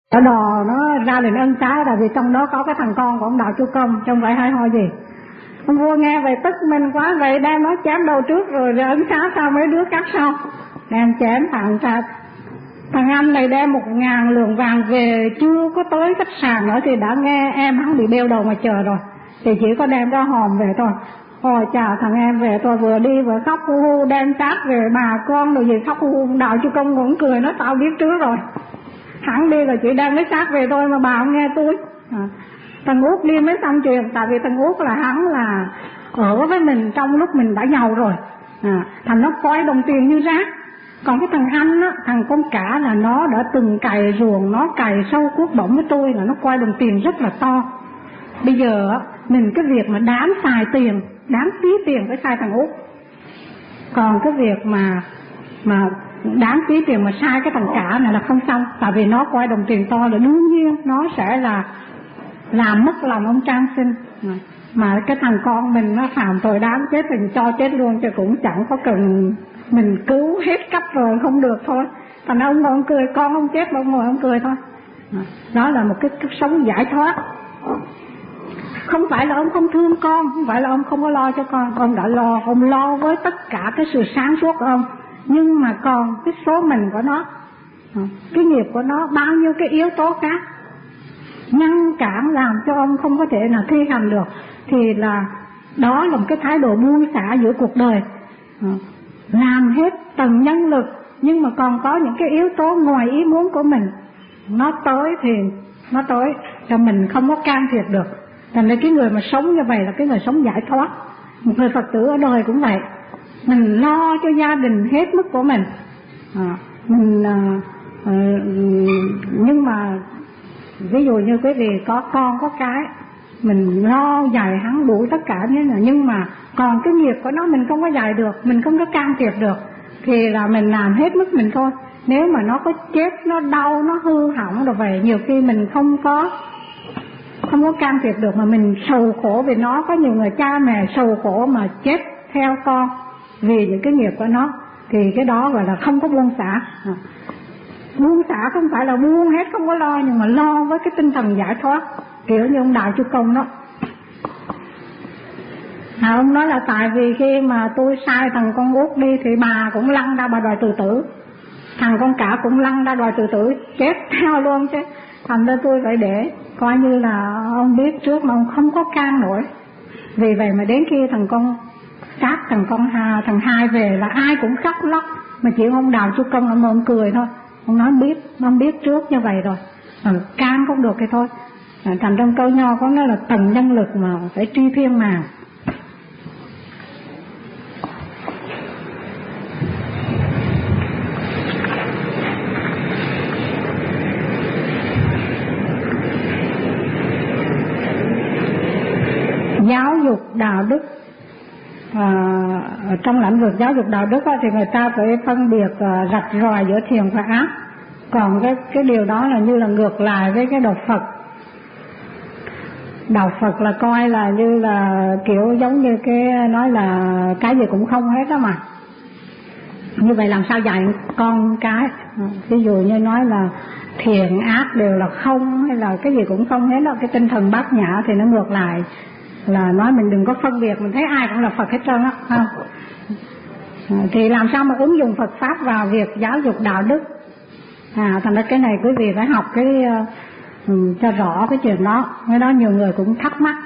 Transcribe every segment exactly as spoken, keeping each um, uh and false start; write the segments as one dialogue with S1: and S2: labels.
S1: Ở đò nó ra đến ân xá là vì trong đó có cái thằng con của ông Đạo Chu Công, trong vậy hay ho gì. Ông vua nghe vậy tức mình quá, vậy đem nó chém đầu trước rồi ân xá sau mấy đứa cắt sau, đem chém thằng sát. Thằng anh này đem một ngàn lượng vàng về, chưa có tới khách sạn nữa thì đã nghe em hắn bị bêu đầu mà chờ rồi, thì chỉ có đem ra hòm về thôi. Ôi chà, thằng em về tôi vừa đi vừa khóc hu hu, đem xác về bà con rồi gì khóc hu hu. Đạo Chu Công cũng cười, nó tao biết trước rồi, hắn đi là chỉ đem cái xác về thôi mà bà không nghe tôi. À, thằng Út đi mới xong chuyện, tại vì thằng Út là hắn là ở với mình trong lúc mình đã giàu rồi, à, thành nó coi đồng tiền như rác. Còn cái thằng anh á, thằng con cả là nó đã từng cày ruộng, nó cày sâu cuốc bổng với tôi là nó coi đồng tiền rất là to. Bây giờ á, mình cái việc mà đáng xài tiền, đáng phí tiền phải sai thằng Út. Còn cái việc mà mà đáng phí tiền mà sai cái thằng cả này là không xong, tại vì nó coi đồng tiền to là đương nhiên nó sẽ là làm mất lòng ông Trang Sinh. Mà cái thằng con mình nó phạm tội đáng chết thì cho chết luôn, chứ cũng chẳng có cần mình cứu hết cấp rồi không được thôi. Thành ông ngồi ông cười, con không chết mà ông ngồi ông cười thôi. Đó là một cái, cái sống giải thoát. Không phải là ông không thương con, không phải là ông không có lo cho con, ông đã lo, ông lo với tất cả cái sự sáng suốt của ông. Nhưng mà còn cái số mình của nó, cái nghiệp của nó, bao nhiêu cái yếu tố khác ngăn cản làm cho ông không có thể nào thi hành được, thì là đó là một cái thái độ buông xả giữa cuộc đời. Làm hết tầng nhân lực, nhưng mà còn có những cái yếu tố ngoài ý muốn của mình, nó tới thì nó tới, cho mình không có can thiệp được. Thành ra cái người mà sống như vậy là cái người sống giải thoát. Một người Phật tử ở đời cũng vậy, mình lo cho gia đình hết mức của mình, à, mình à, à, nhưng mà ví dụ như quý vị có con có cái, mình lo dạy hắn đủ tất cả thế nào, nhưng mà còn cái nghiệp của nó mình không có dạy được, mình không có can thiệp được, thì là mình làm hết mức mình thôi. Nếu mà nó có chết, nó đau, nó hư hỏng rồi vậy, nhiều khi mình không có không có can thiệp được mà mình sầu khổ vì nó. Có nhiều người cha mẹ sầu khổ mà chết theo con vì những cái nghiệp của nó, thì cái đó gọi là không có buông xả. À, buông xả không phải là buông hết không có lo, nhưng mà lo với cái tinh thần giải thoát, kiểu như ông Đạo Chu Công đó. À, ông nói là tại vì khi mà tôi sai thằng con út đi thì bà cũng lăn ra bà đòi tự tử, thằng con cả cũng lăn ra đòi tự tử, chết theo luôn chứ. Thành ra tôi phải để coi như là ông biết trước mà ông không có can nổi. Vì vậy mà đến khi thằng con sát thằng con hà, thằng hai về là ai cũng khóc lóc, mà chỉ ông Đạo Chu Công ông, ông cười thôi. Ông nói biết, ông biết trước như vậy rồi, à, can không được thì thôi. À, thành trong câu nho có nói là tầng nhân lực mà phải tri thiên màng. Giáo dục đạo đức, à, trong lĩnh vực giáo dục đạo đức á, thì người ta phải phân biệt à, rạch ròi giữa thiện và ác. Còn cái cái điều đó là như là ngược lại với cái đạo Phật. Đạo Phật là coi là như là kiểu giống như cái nói là cái gì cũng không hết đó mà. Như vậy làm sao dạy con cái? Ví dụ như nói là thiện ác đều là không, hay là cái gì cũng không hết đó. Cái tinh thần bát nhã thì nó ngược lại, là nói mình đừng có phân biệt, mình thấy ai cũng là Phật hết trơn á, không? À, thì làm sao mà ứng dụng Phật Pháp vào việc giáo dục đạo đức? À, thành ra cái này quý vị phải học cái uh, cho rõ cái chuyện đó. Cái đó nhiều người cũng thắc mắc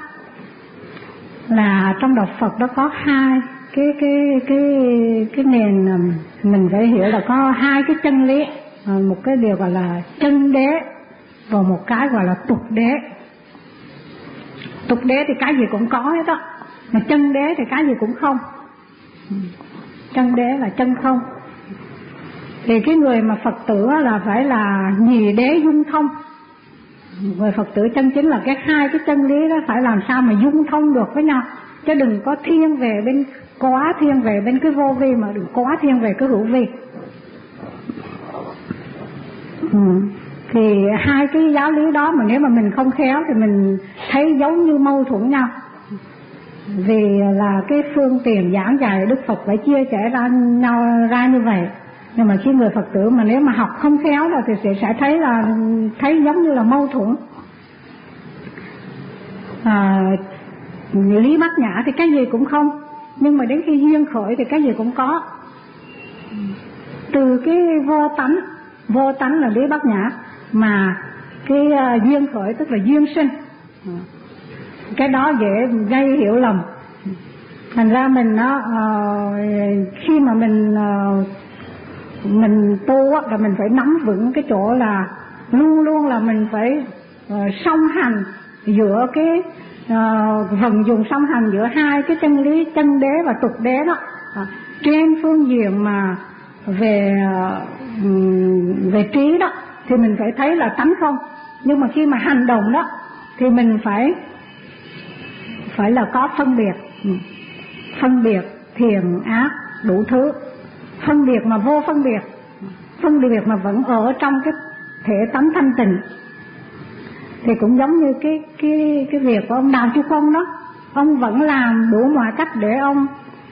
S1: là trong đạo Phật đó có hai cái cái cái cái nền, mình phải hiểu là có hai cái chân lý, một cái điều gọi là chân đế và một cái gọi là tục đế. Tục đế thì cái gì cũng có hết đó, mà chân đế thì cái gì cũng không. Chân đế là chân không. Thì cái người mà Phật tử là phải là nhì đế dung thông. Người Phật tử chân chính là cái hai cái chân lý đó phải làm sao mà dung thông được với nhau, chứ đừng có thiên về bên quá thiên về bên cái vô vi, mà đừng quá thiên về cái hữu vi. Ừ. Thì hai cái giáo lý đó mà nếu mà mình không khéo thì mình thấy giống như mâu thuẫn nhau. Vì là cái phương tiện giảng dạy Đức Phật phải chia sẻ ra nhau ra như vậy. Nhưng mà khi người Phật tử mà nếu mà học không khéo rồi thì sẽ, sẽ thấy là thấy giống như là mâu thuẫn. À, lý bát nhã thì cái gì cũng không, nhưng mà đến khi duyên khởi thì cái gì cũng có. Từ cái vô tánh, vô tánh là lý bát nhã, mà cái uh, duyên khởi tức là duyên sinh. Cái đó dễ gây hiểu lầm. Thành ra mình nó uh, khi mà mình uh, mình tu á, là mình phải nắm vững cái chỗ là luôn luôn là mình phải uh, song hành giữa cái uh, vận dụng song hành giữa hai cái chân lý chân đế và tục đế đó. Uh, trên phương diện mà về uh, về trí đó thì mình phải thấy là tánh không, nhưng mà khi mà hành động đó thì mình phải phải là có phân biệt, phân biệt thiện ác đủ thứ, phân biệt mà vô phân biệt, phân biệt mà vẫn ở trong cái thể tánh thanh tịnh. Thì cũng giống như cái cái cái việc của ông Đào Chu Công đó, ông vẫn làm đủ mọi cách để ông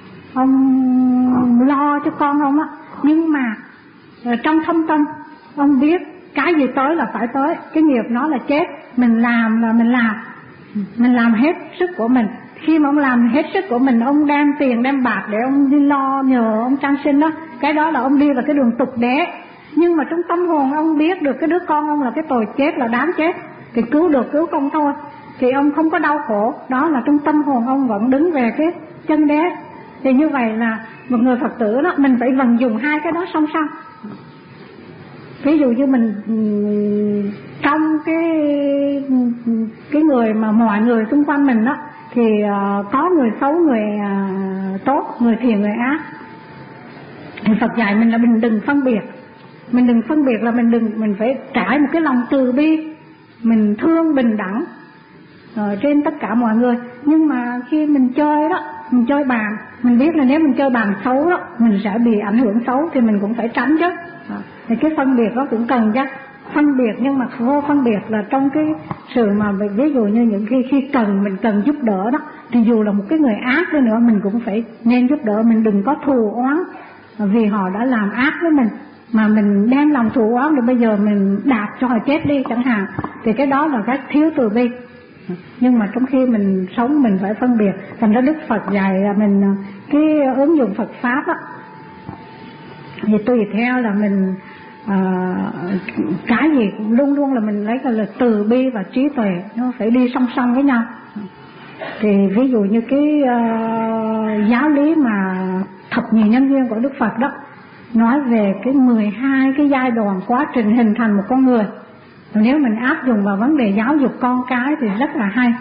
S1: ông lo cho con ông á, nhưng mà trong thâm tâm ông biết cái gì tới là phải tới, cái nghiệp nó là chết, mình làm là mình làm, mình làm hết sức của mình. Khi mà ông làm hết sức của mình, ông đem tiền đem bạc để ông đi lo nhờ ông trang sinh đó, cái đó là ông đi vào cái đường tục đế. Nhưng mà trong tâm hồn ông biết được cái đứa con ông là cái tội chết, là đáng chết, thì cứu được cứu không thôi, thì ông không có đau khổ. Đó là trong tâm hồn ông vẫn đứng về cái chân đế. Thì như vậy là một người Phật tử đó, mình phải vận dụng hai cái đó song song. Ví dụ như mình trong cái cái người mà mọi người xung quanh mình đó, thì uh, có người xấu, người uh, tốt, người thiện, người ác. Thì Phật dạy mình là mình đừng phân biệt, mình đừng phân biệt là mình đừng mình phải trải một cái lòng từ bi, mình thương bình đẳng uh, trên tất cả mọi người. Nhưng mà khi mình chơi đó, mình chơi bàn, mình biết là nếu mình chơi bàn xấu đó, mình sẽ bị ảnh hưởng xấu, thì mình cũng phải tránh chứ. À, thì cái phân biệt đó cũng cần chứ. Phân biệt nhưng mà vô phân biệt là trong cái sự mà ví dụ như những khi khi cần mình cần giúp đỡ đó, thì dù là một cái người ác đi nữa mình cũng phải nên giúp đỡ, mình đừng có thù oán vì họ đã làm ác với mình, mà mình đem lòng thù oán rồi bây giờ mình đạp cho họ chết đi chẳng hạn, thì cái đó là cái thiếu từ bi. Nhưng mà trong khi mình sống mình phải phân biệt. Thành ra Đức Phật dạy là mình cái ứng dụng Phật pháp á, thì tùy theo là mình à, cái gì cũng luôn luôn là mình lấy cái là từ bi và trí tuệ, nó phải đi song song với nhau. Thì ví dụ như cái uh, giáo lý mà thập nhị nhân duyên của Đức Phật đó, nói về cái mười hai cái giai đoạn quá trình hình thành một con người. Nếu mình áp dụng vào vấn đề giáo dục con cái thì rất là hay.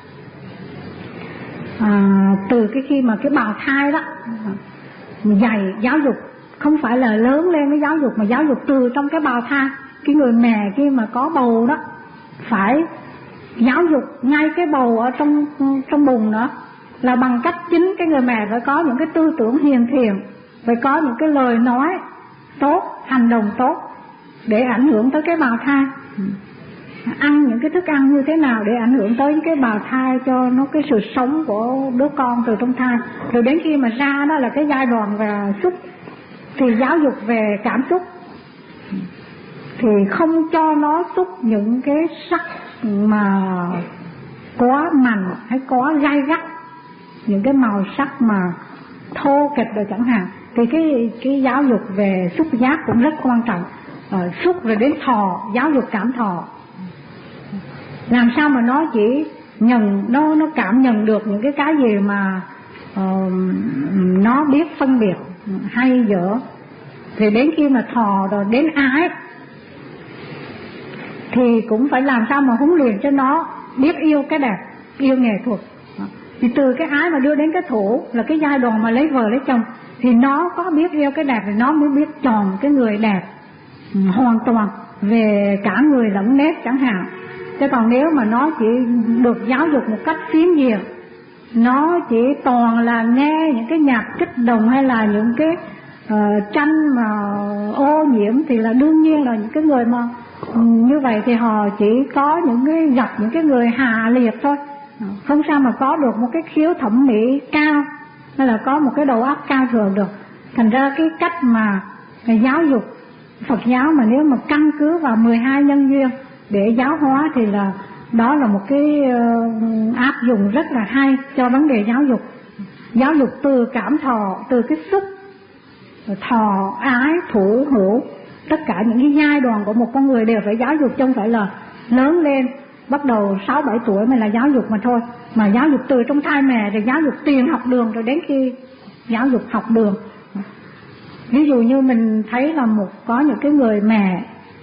S1: À, từ cái khi mà cái bào thai đó, dạy giáo dục không phải là lớn lên với giáo dục, mà giáo dục từ trong cái bào thai. Cái người mẹ khi mà có bầu đó phải giáo dục ngay cái bầu ở trong trong bụng đó, là bằng cách chính cái người mẹ phải có những cái tư tưởng hiền thiện, phải có những cái lời nói tốt, hành động tốt để ảnh hưởng tới cái bào thai. Ăn những cái thức ăn như thế nào để ảnh hưởng tới cái bào thai, cho nó cái sự sống của đứa con từ trong thai. Rồi đến khi mà ra đó là cái giai đoạn về xúc, thì giáo dục về cảm xúc, thì không cho nó xúc những cái sắc mà quá mạnh hay quá gai gắt, những cái màu sắc mà thô kịch rồi chẳng hạn. Thì cái cái giáo dục về xúc giác cũng rất quan trọng. Ờ, xúc rồi đến thọ, giáo dục cảm thọ, làm sao mà nó chỉ nhận, nó nó cảm nhận được những cái cái gì mà uh, nó biết phân biệt hay dở. Thì đến khi mà thọ rồi đến ái, thì cũng phải làm sao mà huấn luyện cho nó biết yêu cái đẹp, yêu nghệ thuật. Thì từ cái ái mà đưa đến cái thủ là cái giai đoạn mà lấy vợ lấy chồng, thì nó có biết yêu cái đẹp thì nó mới biết chọn cái người đẹp hoàn toàn về cả người lẫn nét chẳng hạn. Chứ còn nếu mà nó chỉ được giáo dục một cách phiến diện, nó chỉ toàn là nghe những cái nhạc kích động hay là những cái uh, tranh mà ô nhiễm, thì là đương nhiên là những cái người mà um, như vậy thì họ chỉ có những cái gặp những cái người hạ liệt thôi, không sao mà có được một cái khiếu thẩm mỹ cao hay là có một cái đầu óc cao thượng được. Thành ra cái cách mà cái giáo dục Phật giáo mà nếu mà căn cứ vào mười hai nhân duyên để giáo hóa thì là đó là một cái uh, áp dụng rất là hay cho vấn đề giáo dục. Giáo dục từ cảm thọ, từ cái xúc, thọ, ái, thủ, hữu, tất cả những cái giai đoạn của một con người đều phải giáo dục, chứ không phải là lớn lên bắt đầu sáu bảy tuổi mới là giáo dục mà thôi. Mà giáo dục từ trong thai mẹ, rồi giáo dục tiền học đường, rồi đến khi giáo dục học đường. Ví dụ như mình thấy là một có những cái người mẹ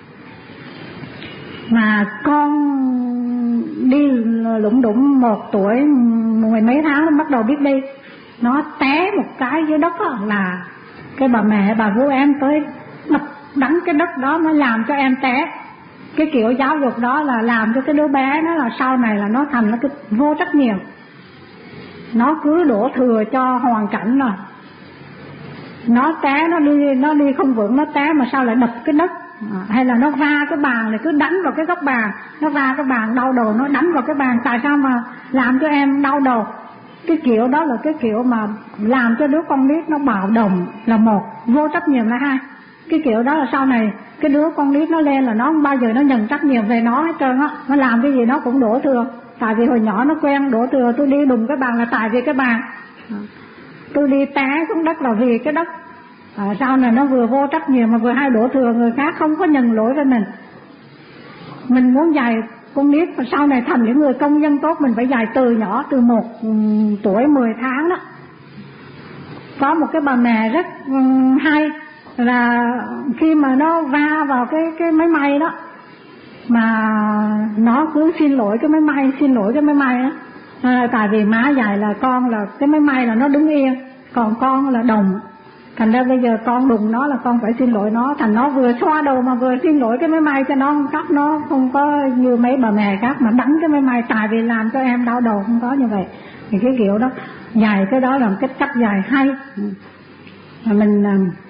S1: mà con đi lủng đủng một tuổi mười mấy tháng nó bắt đầu biết đi, nó té một cái dưới đất đó, là cái bà mẹ bà vú em tới đập đánh cái đất đó, nó làm cho em té. Cái kiểu giáo dục đó là làm cho cái đứa bé nó là sau này là nó thành nó cái vô trách nhiệm, nó cứ đổ thừa cho hoàn cảnh rồi. Nó té, nó đi nó đi không vững, nó té mà sao lại đập cái đất, à, hay là nó va cái bàn thì cứ đánh vào cái góc bàn, nó va cái bàn đau đầu, nó đánh vào cái bàn. Tại sao mà làm cho em đau đầu? Cái kiểu đó là cái kiểu mà làm cho đứa con nít nó bạo động là một, vô trách nhiệm là hai. Cái kiểu đó là sau này cái đứa con nít nó lên là nó không bao giờ nó nhận trách nhiệm về nó hết trơn á, nó làm cái gì nó cũng đổ thừa. Tại vì hồi nhỏ nó quen đổ thừa, tôi đi đùng cái bàn là tại vì cái bàn, tôi đi té xuống đất là vì cái đất. À, sau này nó vừa vô trách nhiệm mà vừa hay đổ thừa người khác, không có nhận lỗi với mình. Mình muốn dạy con nít và sau này thành những người công dân tốt, mình phải dạy từ nhỏ, từ một um, tuổi mười tháng đó. Có một cái bà mẹ rất um, hay là khi mà nó va vào cái cái máy may đó, mà nó cứ xin lỗi cái máy may, xin lỗi cái máy may đó. À, tại vì má dạy là con là cái máy may là nó đứng yên, còn con là đồng. Thành ra bây giờ con đụng nó là con phải xin lỗi nó. Thành nó vừa xoa đầu mà vừa xin lỗi cái máy may cho nó cắt. Nó không có như mấy bà mẹ khác mà đánh cái máy may tại vì làm cho em đau đầu, không có như vậy. Thì cái kiểu đó dạy cái đó là một cái cách dạy hay. Mình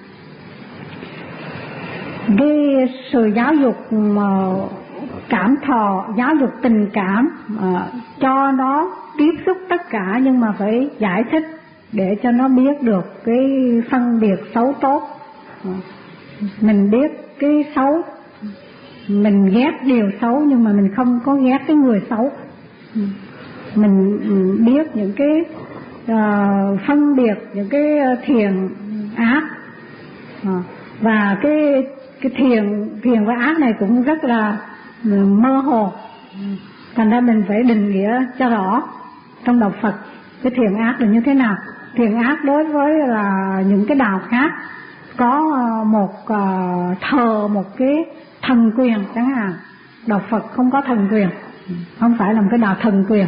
S1: cái sự giáo dục mà cảm thọ, giáo dục tình cảm, cho nó tiếp xúc tất cả, nhưng mà phải giải thích để cho nó biết được cái phân biệt xấu tốt. Mình biết cái xấu, mình ghét điều xấu nhưng mà mình không có ghét cái người xấu. Mình biết những cái uh, phân biệt những cái thiện ác, uh, và cái cái thiện thiện và ác này cũng rất là mơ hồ. Thành ra mình phải định nghĩa cho rõ trong đạo Phật cái thiện ác là như thế nào. Thiện ác đối với là những cái đạo khác có một uh, thờ một cái thần quyền chẳng hạn. Đạo Phật không có thần quyền, không phải là một cái đạo thần quyền.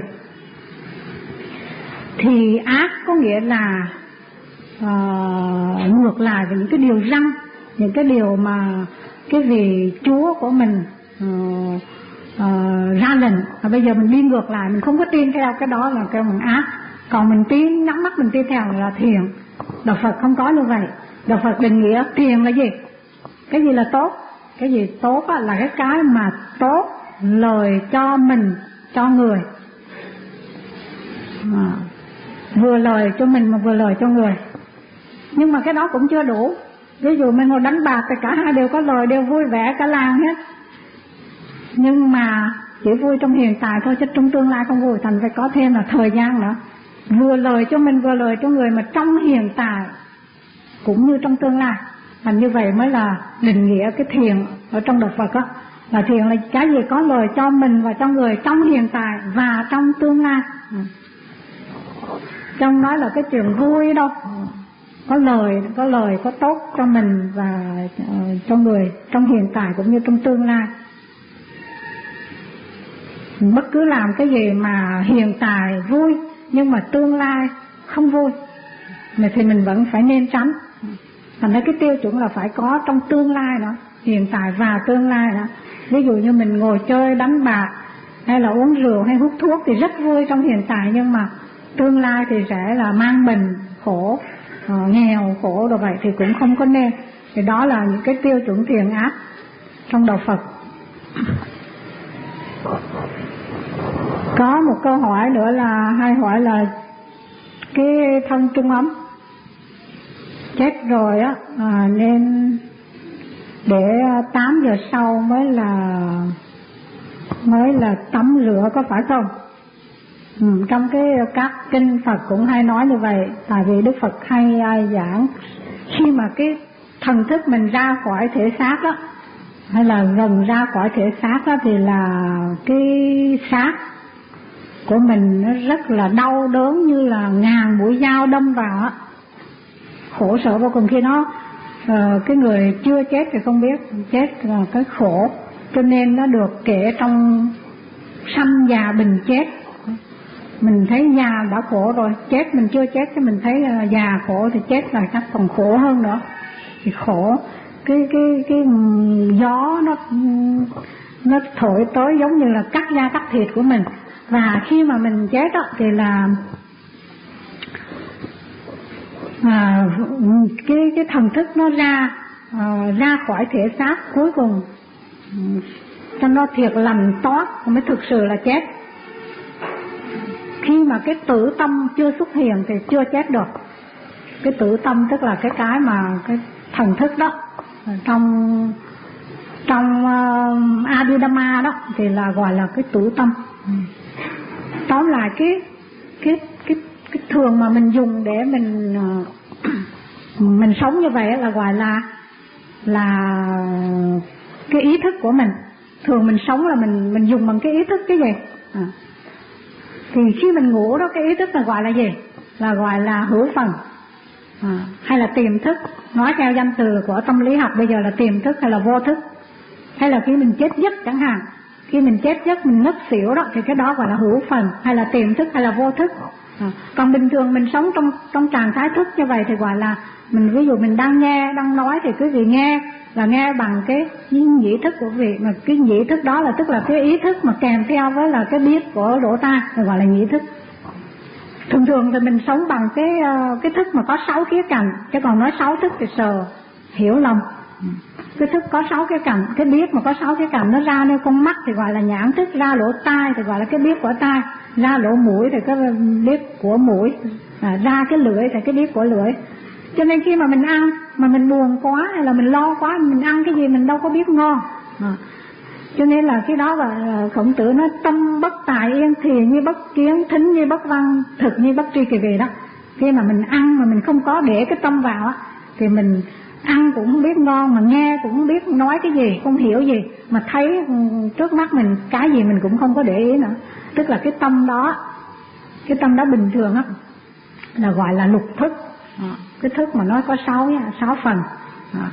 S1: Thì ác có nghĩa là uh, ngược lại với những cái điều răn, những cái điều mà cái vị Chúa của mình uh, uh, ra lệnh. Và bây giờ mình đi ngược lại, mình không có tin theo cái đó là cái bằng ác. Còn mình tin, nhắm mắt mình tin theo là thiện. Đạo Phật không có như vậy. Đạo Phật định nghĩa thiện là gì? Cái gì là tốt? Cái gì tốt là cái cái mà tốt lời cho mình, cho người. À, vừa lời cho mình mà vừa lời cho người. Nhưng mà cái đó cũng chưa đủ. Ví dụ mình ngồi đánh bạc thì cả hai đều có lời, đều vui vẻ cả làng hết. Nhưng mà chỉ vui trong hiện tại thôi, chứ trong tương lai không vui. Thành phải có thêm là thời gian nữa. Vừa lời cho mình vừa lời cho người, mà trong hiện tại cũng như trong tương lai. Thành như vậy mới là định nghĩa cái thiện ở trong đạo Phật đó. Là thiện là cái gì có lời cho mình và cho người trong hiện tại và trong tương lai. Trong đó là cái chuyện vui đâu, có lời, có lời có tốt cho mình và uh, cho người trong hiện tại cũng như trong tương lai. Bất cứ làm cái gì mà hiện tại vui nhưng mà tương lai không vui thì mình vẫn phải nên tránh. Thành ra cái tiêu chuẩn là phải có trong tương lai nữa, hiện tại và tương lai nữa. Ví dụ như mình ngồi chơi đánh bạc hay là uống rượu hay hút thuốc thì rất vui trong hiện tại, nhưng mà tương lai thì sẽ là mang bệnh, khổ, uh, nghèo, khổ rồi vậy thì cũng không có nên. Thì đó là những cái tiêu chuẩn thiện ác trong đạo Phật. Có một câu hỏi nữa là hay hỏi là cái thân trung ấm chết rồi á, à, nên để tám giờ sau mới là mới là tắm rửa, có phải không? Ừ, trong cái các kinh Phật cũng hay nói như vậy. Tại vì Đức Phật hay ai giảng khi mà cái thần thức mình ra khỏi thể xác đó, hay là gần ra khỏi thể xác đó, thì là cái xác của mình nó rất là đau đớn, như là ngàn mũi dao đâm vào á, khổ sở vô cùng. Khi nó uh, cái người chưa chết thì không biết, chết là cái khổ, cho nên nó được kể trong sanh già bình chết. Mình thấy già đã khổ rồi, chết mình chưa chết thì mình thấy uh, già khổ, thì chết là chắc còn khổ hơn nữa. Thì khổ, cái cái cái gió nó nó thổi tới giống như là cắt da cắt thịt của mình. Và khi mà mình chết đó, thì là à, cái cái thần thức nó ra à, ra khỏi thể xác, cuối cùng cho nó thiệt lành toát mới thực sự là chết. Khi mà cái tử tâm chưa xuất hiện thì chưa chết được. Cái tử tâm tức là cái cái mà cái thần thức đó trong trong uh, Abhidhamma đó thì là gọi là cái tử tâm. Tóm lại cái cái cái cái thường mà mình dùng để mình uh, mình sống như vậy là gọi là là cái ý thức của mình. Thường mình sống là mình mình dùng bằng cái ý thức cái gì? À. Thì khi mình ngủ đó, cái ý thức là gọi là gì? Là gọi là hữu phần. À, hay là tiềm thức, nói theo danh từ của tâm lý học bây giờ là tiềm thức hay là vô thức. Hay là khi mình chết giấc chẳng hạn, khi mình chết giấc mình ngất xỉu đó, thì cái đó gọi là hữu phần, hay là tiềm thức, hay là vô thức. À, còn bình thường mình sống trong trong trạng thái thức như vậy thì gọi là mình, ví dụ mình đang nghe, đang nói thì quý vị nghe là nghe bằng cái nhĩ thức của quý vị, mà cái nhĩ thức đó là tức là cái ý thức mà kèm theo với là cái biết của lỗ tai, thì gọi là nhĩ thức. Thường thường thì mình sống bằng cái cái thức mà có sáu khía cạnh, chứ còn nói sáu thức thì sờ hiểu lầm. Cái thức có sáu khía cạnh, cái biết mà có sáu khía cạnh nó ra nơi con mắt thì gọi là nhãn thức, ra lỗ tai thì gọi là cái biết của tai, ra lỗ mũi thì cái biết của mũi, à, ra cái lưỡi thì cái biết của lưỡi. Cho nên khi mà mình ăn mà mình buồn quá hay là mình lo quá, mình ăn cái gì mình đâu có biết ngon. À, cho nên là cái đó là Khổng Tử nói tâm bất tài yên, thì như bất kiến, thính như bất văn, thực như bất tri kỳ về đó. Khi mà mình ăn mà mình không có để cái tâm vào á, thì mình ăn cũng không biết ngon, mà nghe cũng không biết nói cái gì, không hiểu gì, mà thấy trước mắt mình cái gì mình cũng không có để ý nữa. Tức là cái tâm đó, cái tâm đó bình thường á là gọi là lục thức. À, cái thức mà nói có sáu sáu phần. À,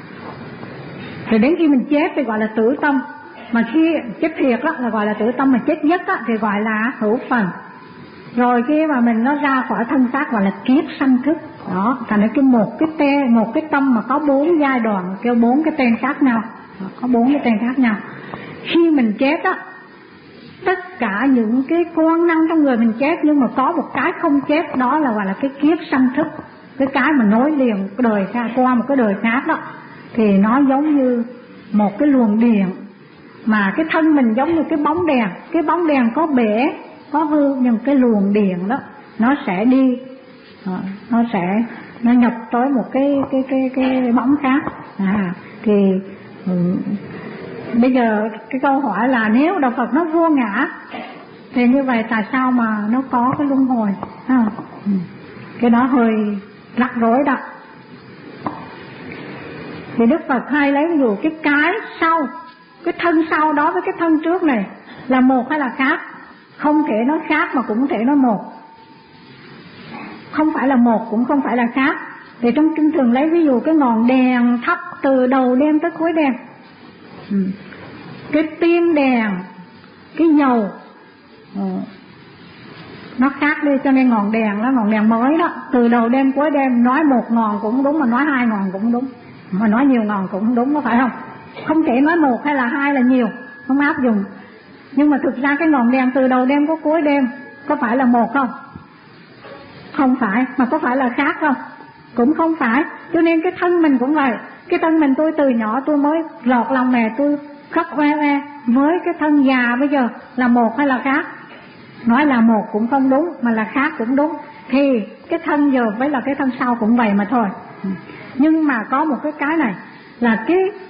S1: rồi đến khi mình chết thì gọi là tử tâm. Mà khi chết thiệt đó là gọi là tử tâm, mà chết giấc á thì gọi là hữu phần. Rồi khi mà mình nó ra khỏi thân xác gọi là kiết sanh thức. Đó, thành ra cái một cái tê, một cái tâm mà có bốn giai đoạn, kêu bốn cái tên khác nhau. Đó, có bốn cái tên khác nhau. Khi mình chết á, tất cả những cái công năng trong người mình chết, nhưng mà có một cái không chết, đó là gọi là cái kiết sanh thức. Cái cái mà nối liền cái đời khác qua một cái đời khác đó, thì nó giống như một cái luồng điện, mà cái thân mình giống như cái bóng đèn. Cái bóng đèn có bể, có hư, nhưng cái luồng điện đó nó sẽ đi, nó sẽ nó nhập tới một cái cái cái cái bóng khác. À, thì um, bây giờ cái câu hỏi là nếu đạo Phật nó vô ngã thì như vậy tại sao mà nó có cái luân hồi? À, cái đó hơi rắc rối đó. Thì Đức Phật hay lấy ví dụ cái cái sau, cái thân sau đó với cái thân trước này là một hay là khác? Không thể nói khác mà cũng thể nói một. Không phải là một cũng không phải là khác. Thì trong kinh thường lấy ví dụ cái ngọn đèn thắp từ đầu đêm tới cuối đêm. Ừ. Cái tiên đèn, cái dầu, ừ, nó khác đi, cho nên ngọn đèn đó, ngọn đèn mới đó, từ đầu đêm cuối đêm nói một ngọn cũng đúng, mà nói hai ngọn cũng đúng, mà nói nhiều ngọn cũng đúng, có phải không? Không thể nói một hay là hai là nhiều, không áp dụng. Nhưng mà thực ra cái ngọn đèn từ đầu đêm có cuối đêm có phải là một không? Không phải. Mà có phải là khác không? Cũng không phải. Cho nên cái thân mình cũng vậy. Cái thân mình tôi từ nhỏ tôi mới lọt lòng mẹ tôi khóc oe oe, với cái thân già bây giờ là một hay là khác? Nói là một cũng không đúng, mà là khác cũng đúng. Thì cái thân giờ với là cái thân sau cũng vậy mà thôi. Nhưng mà có một cái cái này là cái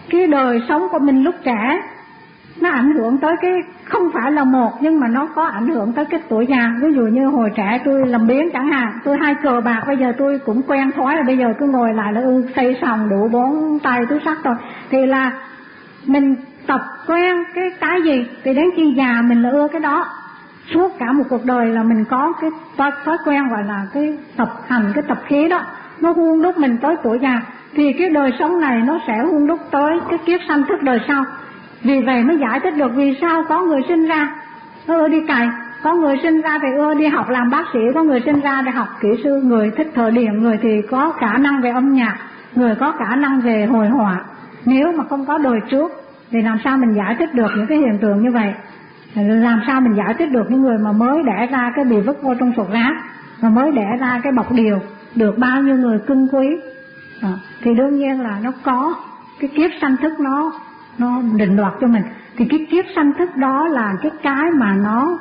S1: cái đời sống của mình lúc trẻ nó ảnh hưởng tới cái, không phải là một nhưng mà nó có ảnh hưởng tới cái tuổi già. Ví dụ như hồi trẻ tôi làm biếng chẳng hạn, tôi hay cờ bạc, bây giờ tôi cũng quen thói là bây giờ cứ ngồi lại là ư xây sòng đủ bốn tay túi sắt rồi. Thì là mình tập quen cái cái gì thì đến khi già mình là ưa cái đó. Suốt cả một cuộc đời là mình có cái thói quen gọi là cái tập hành, cái tập khí đó, nó hun đúc mình tới tuổi già. Thì cái đời sống này nó sẽ hun đúc tới cái kiếp sanh thức đời sau. Vì vậy mới giải thích được vì sao có người sinh ra nó ưa đi cày, có người sinh ra thì ưa đi học làm bác sĩ, có người sinh ra để học kỹ sư, người thích thợ điện, người thì có khả năng về âm nhạc, người có khả năng về hội họa. Nếu mà không có đời trước thì làm sao mình giải thích được những cái hiện tượng như vậy? Làm sao mình giải thích được những người mà mới đẻ ra cái bị vứt vô trong sọt rác, mà mới đẻ ra cái bọc điều, được bao nhiêu người cưng quý? À, thì đương nhiên là nó có cái kiếp sanh thức nó nó định đoạt cho mình. Thì cái kiếp sanh thức đó là cái cái mà nó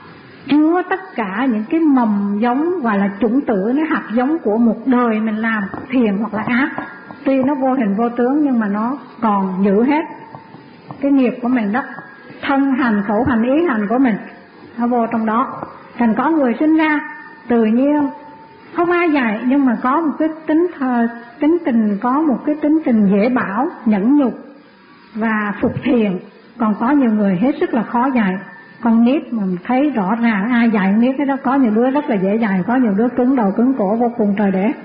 S1: chứa tất cả những cái mầm giống, gọi là chủng tử, nó hạt giống của một đời mình làm thiện hoặc là ác. Tuy nó vô hình vô tướng nhưng mà nó còn giữ hết cái nghiệp của mình đó, thân hành, khẩu hành, ý hành của mình nó vô trong đó. Thành có người sinh ra tự nhiên không ai dạy, nhưng mà có một cái tính thờ, tính tình, có một cái tính tình dễ bảo, nhẫn nhục và phục thiện. Còn có nhiều người hết sức là khó dạy. Con nít mà thấy rõ ràng ai dạy nít cái đó, có nhiều đứa rất là dễ dạy, có nhiều đứa cứng đầu cứng cổ vô cùng trời đẻ.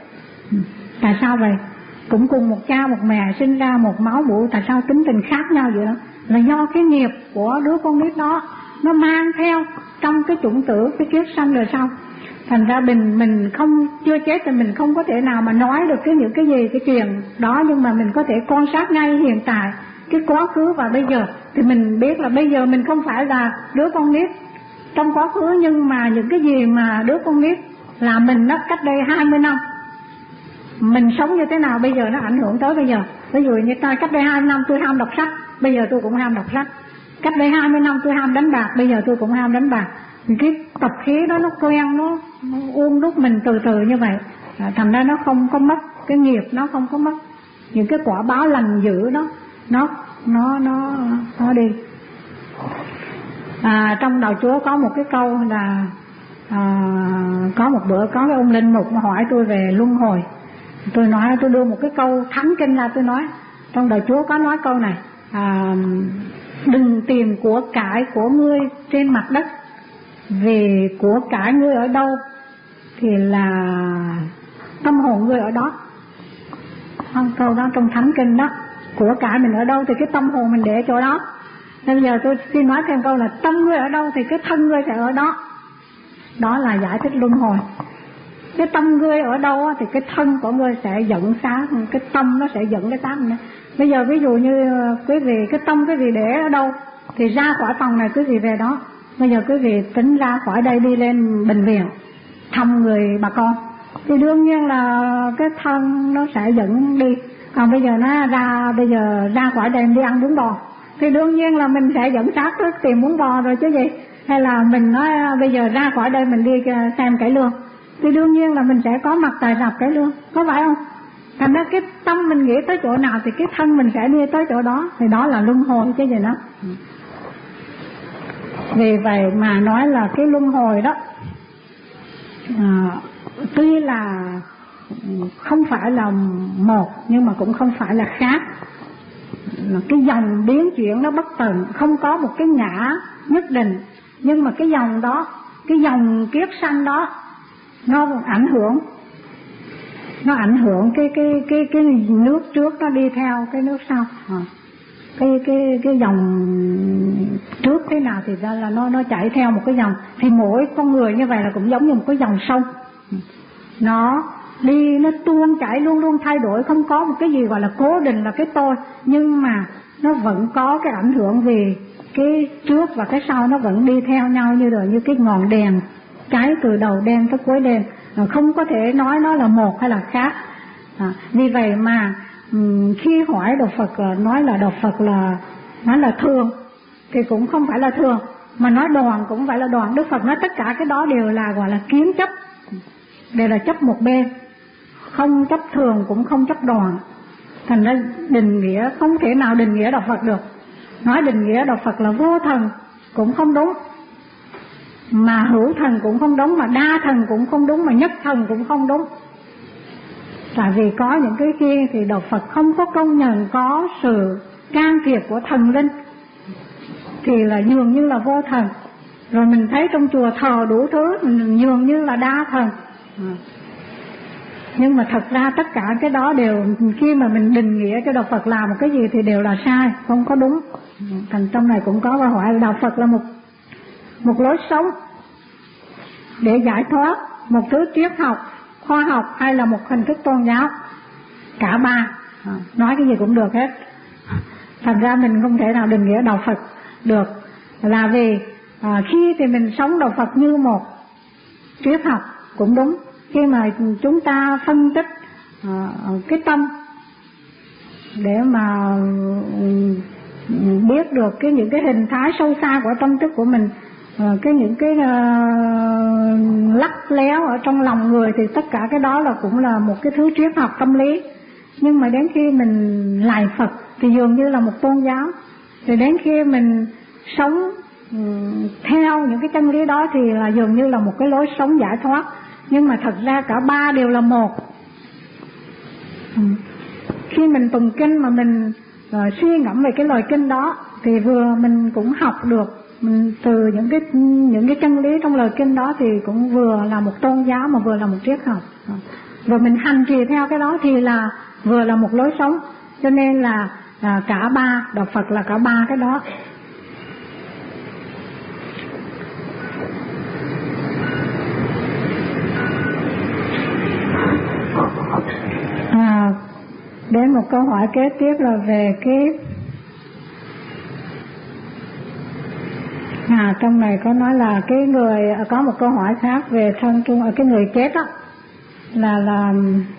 S1: Tại sao vậy? Cũng cùng một cha một mẹ sinh ra một máu mủ, tại sao tính tình khác nhau vậy đó? Là do cái nghiệp của đứa con nít đó nó mang theo trong cái chủng tử cái kiếp sanh đời sau. Thành ra mình mình không chưa chết thì mình không có thể nào mà nói được cái những cái gì cái chuyện đó, nhưng mà mình có thể quan sát ngay hiện tại cái quá khứ và bây giờ. Thì mình biết là bây giờ mình không phải là đứa con nít trong quá khứ, nhưng mà những cái gì mà đứa con nít là mình đó cách đây hai mươi năm, mình sống như thế nào bây giờ nó ảnh hưởng tới bây giờ. Ví dụ như tôi cách đây hai mươi năm tôi ham đọc sách, bây giờ tôi cũng ham đọc sách. Cách đây hai mươi năm tôi ham đánh bạc, bây giờ tôi cũng ham đánh bạc. Thì cái tập khí đó nó quen, nó, nó uốn đúc mình từ từ như vậy. À, thành ra nó không có mất cái nghiệp, nó không có mất những cái quả báo lành dữ đó, nó nó nó nó đi. À, trong đạo Chúa có một cái câu là à, có một bữa có cái ông linh mục mà hỏi tôi về luân hồi. Tôi nói, tôi đưa một cái câu thánh kinh ra, tôi nói trong đạo Chúa có nói câu này: à, đừng tìm của cải của ngươi trên mặt đất, vì của cải ngươi ở đâu thì là tâm hồn ngươi ở đó. Không, câu đó trong thánh kinh đó, của cải mình ở đâu thì cái tâm hồn mình để chỗ đó. Nên bây giờ tôi xin nói thêm câu là tâm ngươi ở đâu thì cái thân ngươi sẽ ở đó. Đó là giải thích luân hồi. Cái tâm ngươi ở đâu thì cái thân của ngươi sẽ dẫn sát, cái tâm nó sẽ dẫn cái tác nữa. Bây giờ ví dụ như quý vị, cái tâm quý vị để ở đâu thì ra khỏi phòng này quý vị về đó. Bây giờ quý vị tính ra khỏi đây đi lên bệnh viện thăm người bà con, thì đương nhiên là cái thân nó sẽ dẫn đi. Còn bây giờ nó ra, bây giờ ra khỏi đây đi ăn bún bò, thì đương nhiên là mình sẽ dẫn sát tới tìm bún bò rồi chứ gì. Hay là mình nói bây giờ ra khỏi đây mình đi xem cải lương, thì đương nhiên là mình sẽ có mặt tại rạp cải lương, có phải không? Thành ra cái tâm mình nghĩ tới chỗ nào thì cái thân mình sẽ đi tới chỗ đó, thì đó là luân hồi chứ gì đó. Vì vậy mà nói là cái luân hồi đó à, tuy là không phải là một nhưng mà cũng không phải là khác. Cái dòng biến chuyển nó bất tận, không có một cái ngã nhất định, nhưng mà cái dòng đó, cái dòng kiếp sanh đó nó ảnh hưởng, nó ảnh hưởng cái cái cái cái nước trước nó đi theo cái nước sau. À, cái cái cái dòng trước thế nào thì ra là nó nó chạy theo một cái dòng. Thì mỗi con người như vậy là cũng giống như một cái dòng sông, nó đi nó tuôn chảy luôn luôn thay đổi, không có một cái gì gọi là cố định là cái tôi, nhưng mà nó vẫn có cái ảnh hưởng vì cái trước và cái sau nó vẫn đi theo nhau như rồi, như cái ngọn đèn cháy từ đầu đen tới cuối đen, không có thể nói nó là một hay là khác. À, vì vậy mà um, khi hỏi Đạo Phật nói là Đạo Phật là nói là thường thì cũng không phải là thường, mà nói đoàn cũng không phải là đoàn. Đức Phật nói tất cả cái đó đều là gọi là kiến chấp, đều là chấp một bên, không chấp thường cũng không chấp đoàn. Thành ra định nghĩa không thể nào định nghĩa đạo Phật được. Nói định nghĩa đạo Phật là vô thần cũng không đúng, mà hữu thần cũng không đúng, mà đa thần cũng không đúng, mà nhất thần cũng không đúng. Tại vì có những cái kia thì đạo Phật không có công nhận có sự can thiệp của thần linh, thì là dường như là vô thần. Rồi mình thấy trong chùa thờ đủ thứ dường như là đa thần. Nhưng mà thật ra tất cả cái đó đều, khi mà mình định nghĩa cho đạo Phật làm một cái gì thì đều là sai, không có đúng. Thành trong này cũng có câu hỏi đạo Phật là một một lối sống để giải thoát, một thứ triết học, khoa học, hay là một hình thức tôn giáo? Cả ba, nói cái gì cũng được hết. Thành ra mình không thể nào định nghĩa đạo Phật được, là vì à, khi thì mình sống đạo Phật như một triết học cũng đúng. Khi mà chúng ta phân tích à, cái tâm để mà biết được cái những cái hình thái sâu xa của tâm thức của mình, à, cái những cái uh, lắc léo ở trong lòng người, thì tất cả cái đó là cũng là một cái thứ triết học tâm lý. Nhưng mà đến khi mình lại Phật thì dường như là một tôn giáo. Rồi đến khi mình sống um, theo những cái chân lý đó thì là dường như là một cái lối sống giải thoát. Nhưng mà thật ra cả ba đều là một. um, Khi mình tụng kinh mà mình uh, suy ngẫm về cái lời kinh đó thì vừa mình cũng học được mình từ những cái những cái chân lý trong lời kinh đó, thì cũng vừa là một tôn giáo mà vừa là một triết học. Rồi mình hành trì theo cái đó thì là vừa là một lối sống. Cho nên là à, cả ba, đạo Phật là cả ba cái đó. À, đến một câu hỏi kế tiếp là về cái à trong này có nói là cái người, có một câu hỏi khác về thân trung ở cái người chết đó, là là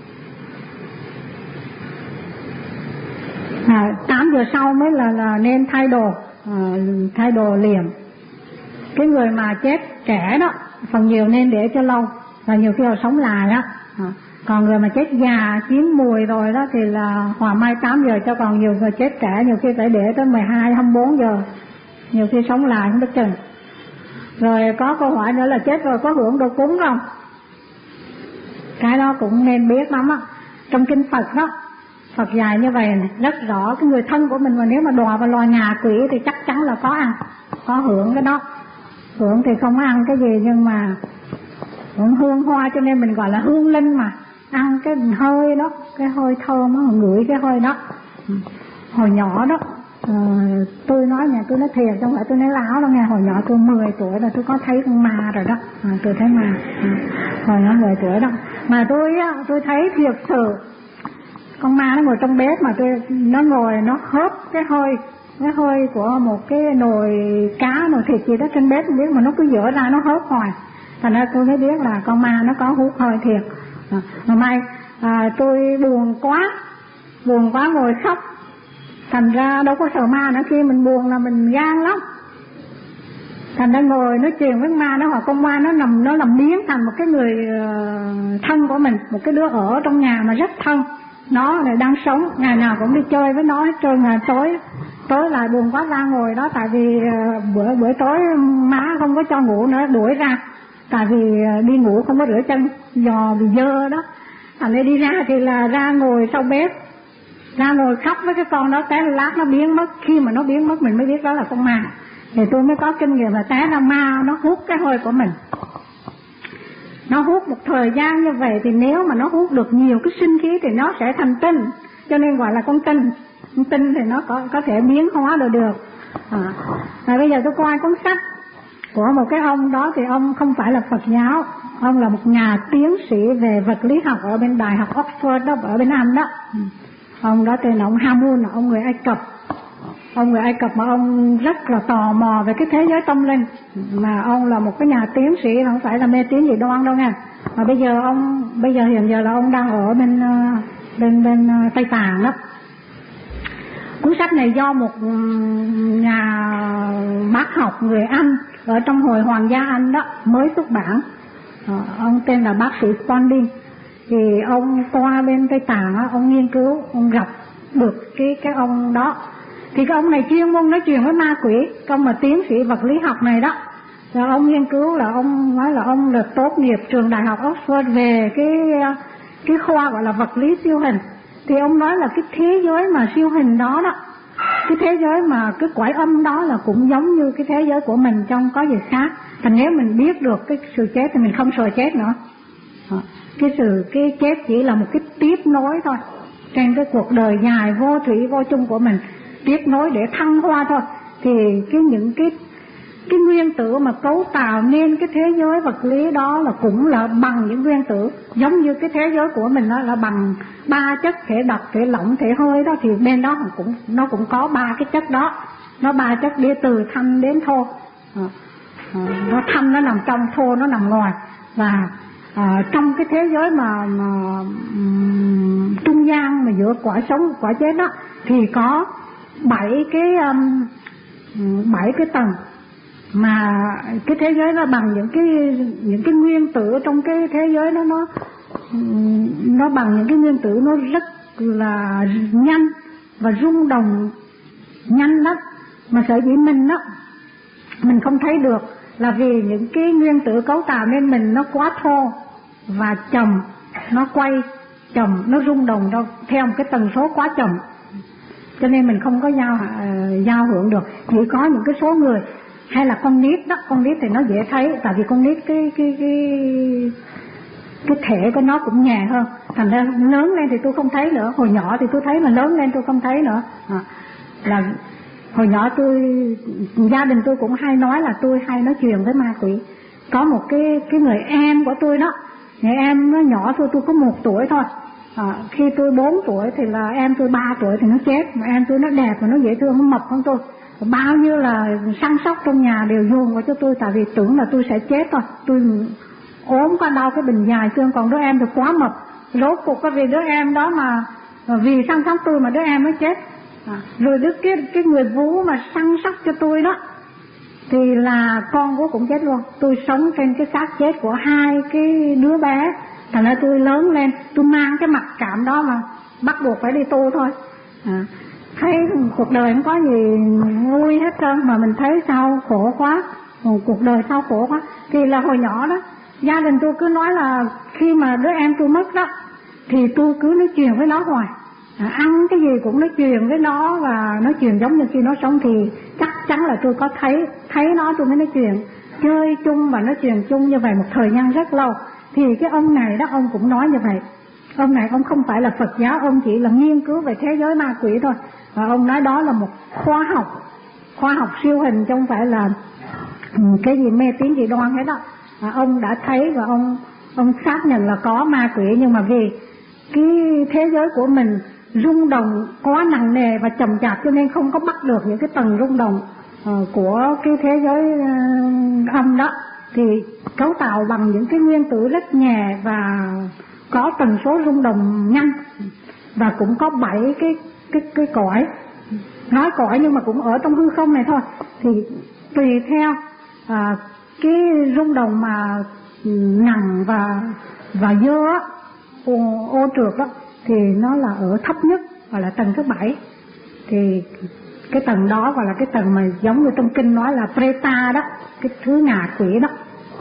S1: à, tám giờ sau mới là là nên thay đồ, à, thay đồ liền. Cái người mà chết trẻ đó phần nhiều nên để cho lâu, và nhiều khi họ sống lại đó. À, còn người mà chết già chín mùi rồi đó thì là hòa mai tám giờ cho. Còn nhiều người chết trẻ nhiều khi phải để tới mười hai, hai mươi bốn giờ, nhiều khi sống lại không biết chừng. Rồi có câu hỏi nữa là chết rồi có hưởng đồ cúng không? Cái đó cũng nên biết lắm á. Trong kinh Phật đó, Phật dạy như vậy này, rất rõ cái người thân của mình mà nếu mà đọa vào loài ngạ quỷ thì chắc chắn là có ăn, có hưởng cái đó. Hưởng thì không ăn cái gì, nhưng mà hưởng hương hoa, cho nên mình gọi là hương linh mà. Ăn cái hơi đó, cái hơi thơm đó, ngửi cái hơi đó. Hồi nhỏ đó, à, tôi nói nhà tôi nói thiệt, không phải tôi nói láo đâu nghe. Hồi nhỏ tôi mười tuổi là tôi có thấy con ma rồi đó. À, tôi thấy ma, à, hồi nhỏ mười tuổi đó. Mà tôi tôi thấy thiệt sự con ma nó ngồi trong bếp, mà tôi nó ngồi nó hớp cái hơi cái hơi của một cái nồi cá, nồi thịt gì đó trên bếp, không biết mà nó cứ dở ra nó hớp hoài. Thành ra tôi mới biết là con ma nó có hút hơi thiệt. À, mà may à, tôi buồn quá, buồn quá ngồi khóc. Thành ra đâu có sợ ma nữa, khi mình buồn là mình gan lắm. Thành ra ngồi nói chuyện với ma nó, hoặc con ma nó nằm nó làm biến thành một cái người uh, thân của mình, một cái đứa ở trong nhà mà rất thân. Nó này đang sống, ngày nào cũng đi chơi với nó hết trơn. Ngày tối tối lại buồn quá ra ngồi đó, tại vì uh, bữa bữa tối má không có cho ngủ nữa, đuổi ra. Tại vì uh, đi ngủ không có rửa chân, dò bị dơ đó. Thành ra đi ra thì là ra ngồi sau bếp, ra ngồi khóc với cái con đó. Té lát nó biến mất, khi mà nó biến mất mình mới biết đó là con ma. Thì tôi mới có kinh nghiệm là té ra ma nó hút cái hơi của mình. Nó hút một thời gian như vậy thì nếu mà nó hút được nhiều cái sinh khí thì nó sẽ thành tinh, cho nên gọi là con tinh. Con tinh thì nó có có thể biến hóa được được. À, và bây giờ tôi coi cuốn sách của một cái ông đó, thì ông không phải là Phật giáo, ông là một nhà tiến sĩ về vật lý học ở bên Đại học Oxford đó, ở bên Anh đó. Ông đó tên là ông Hamun, ông người Ai Cập. Ông người Ai Cập mà ông rất là tò mò về cái thế giới tâm linh. Mà ông là một cái nhà tiến sĩ, không phải là mê tín dị đoan đâu nha. Mà bây giờ ông, bây giờ hiện giờ là ông đang ở bên bên bên Tây Tạng đó. Cuốn sách này do một nhà bác học người Anh ở trong hồi Hoàng gia Anh đó mới xuất bản. Ông tên là bác sĩ Spalding. Thì ông qua bên Tây Tạng, ông nghiên cứu, ông gặp được cái cái ông đó. Thì cái ông này chuyên môn nói chuyện với ma quỷ, ông mà tiến sĩ vật lý học này đó. Rồi ông nghiên cứu là ông nói là ông được tốt nghiệp trường đại học Oxford về cái cái khoa gọi là vật lý siêu hình. Thì ông nói là cái thế giới mà siêu hình đó đó, cái thế giới mà cái cõi âm đó là cũng giống như cái thế giới của mình, trong có gì khác. Thành nếu mình biết được cái sự chết thì mình không sợ chết nữa. Cái sự cái chết chỉ là một cái tiếp nối thôi trên cái cuộc đời dài vô thủy vô chung của mình, tiếp nối để thăng hoa thôi. Thì cái những cái cái nguyên tử mà cấu tạo nên cái thế giới vật lý đó là cũng là bằng những nguyên tử giống như cái thế giới của mình, đó là bằng ba chất thể độc, thể lỏng, thể hơi đó. Thì bên đó cũng nó cũng có ba cái chất đó, nó ba chất đi từ thanh đến thô. à, à, nó thanh nó nằm trong, thô nó nằm ngoài. Và à, trong cái thế giới mà, mà um, trung gian mà giữa quả sống quả chết đó thì có bảy cái um, bảy cái tầng, mà cái thế giới nó bằng những cái những cái nguyên tử trong cái thế giới đó, nó nó bằng những cái nguyên tử nó rất là nhanh và rung động nhanh lắm. Mà sở dĩ mình đó mình không thấy được là vì những cái nguyên tử cấu tạo nên mình nó quá thô và chậm, nó quay chậm, nó rung động đâu theo một cái tần số quá chậm, cho nên mình không có giao uh, giao hưởng được. Chỉ có những cái số người hay là con nít đó, con nít thì nó dễ thấy, tại vì con nít cái cái cái cái thể của nó cũng nhẹ hơn, thành ra lớn lên thì tôi không thấy nữa. Hồi nhỏ thì tôi thấy mà lớn lên tôi không thấy nữa. À, là hồi nhỏ tôi, gia đình tôi cũng hay nói là tôi hay nói chuyện với ma quỷ. Có một cái cái người em của tôi đó, người em nó nhỏ thôi, tôi có một tuổi thôi. À, khi tôi bốn tuổi thì là em tôi ba tuổi thì nó chết, mà em tôi nó đẹp và nó dễ thương, nó mập hơn tôi. Bao nhiêu là săn sóc trong nhà đều dồn vào cho tôi, tại vì tưởng là tôi sẽ chết thôi. Tôi ốm có đau cái bình dài xương, còn đứa em thì quá mập. Rốt cuộc có vì đứa em đó mà, vì săn sóc tôi mà đứa em mới chết. À, rồi đứa cái, cái người vú mà săn sóc cho tôi đó thì là con của cũng chết luôn. Tôi sống trên cái xác chết của hai cái đứa bé. Thành ra tôi lớn lên, tôi mang cái mặc cảm đó mà bắt buộc phải đi tu thôi. À, thấy cuộc đời không có gì vui hết trơn, mà mình thấy sao khổ quá, cuộc đời sao khổ quá. Thì là hồi nhỏ đó, gia đình tôi cứ nói là khi mà đứa em tôi mất đó thì tôi cứ nói chuyện với nó hoài. À, ăn cái gì cũng nói chuyện với nó, và nói chuyện giống như khi nó sống. Thì chắc chắn là tôi có thấy thấy nó tôi mới nói chuyện, chơi chung và nói chuyện chung như vậy một thời gian rất lâu. Thì cái ông này đó, ông cũng nói như vậy. Ông này ông không phải là Phật giáo, ông chỉ là nghiên cứu về thế giới ma quỷ thôi. Và ông nói đó là một khoa học, khoa học siêu hình, chứ không phải là cái gì mê tín dị đoan hết đó. À, ông đã thấy và ông ông xác nhận là có ma quỷ, nhưng mà vì cái thế giới của mình rung động quá nặng nề và chậm chạp, cho nên không có bắt được những cái tầng rung động uh, của cái thế giới uh, âm đó. Thì cấu tạo bằng những cái nguyên tử rất nhẹ và có tần số rung động nhanh, và cũng có bảy cái cái cái cõi. Nói cõi nhưng mà cũng ở trong hư không này thôi. Thì tùy theo à, cái rung động mà nặng và và dơ ô, ô trượt đó thì nó là ở thấp nhất, gọi là tầng thứ bảy. Thì cái tầng đó gọi là cái tầng mà giống như trong kinh nói là Preta đó, cái thứ ngạ quỷ đó.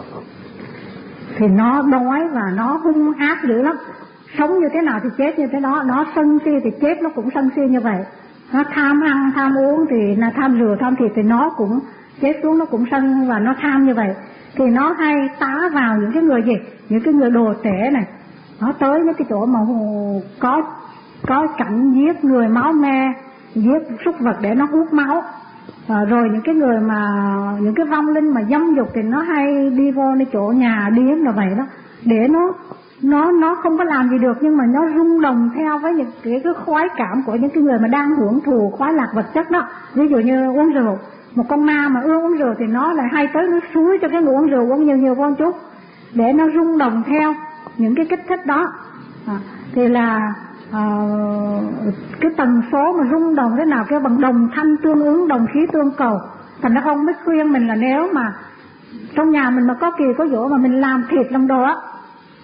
S1: Thì nó đói và nó hung ác dữ lắm, sống như thế nào thì chết như thế đó. Nó sân si thì chết nó cũng sân si như vậy. Nó tham ăn tham uống thì là tham rượu tham thịt thì nó cũng chết xuống, nó cũng sân và nó tham như vậy. Thì nó hay tá vào những cái người gì, những cái người đồ tể này, nó tới những cái chỗ mà có có cảnh giết người máu me, giết súc vật để nó hút máu. À, rồi những cái người mà những cái vong linh mà dâm dục thì nó hay đi vôในchỗ nhà điếm là vậy đó, để nó nó nó không có làm gì được, nhưng mà nó rung động theo với những cái, cái khoái cảm của những cái người mà đang hưởng thụ khoái lạc vật chất đó. Ví dụ như uống rượu, một con ma mà ưa uống rượu thì nó lại hay tới nó xúi cho cái người uống rượu uống nhiều nhiều vô một chút để nó rung động theo những cái kích thích đó. À, thì là Uh, cái tần số mà rung động thế nào, cái bằng đồng thanh tương ứng, đồng khí tương cầu. Thành ra ông mới khuyên mình là nếu mà trong nhà mình mà có kỳ có dỗ mà mình làm thịt làm đồ á,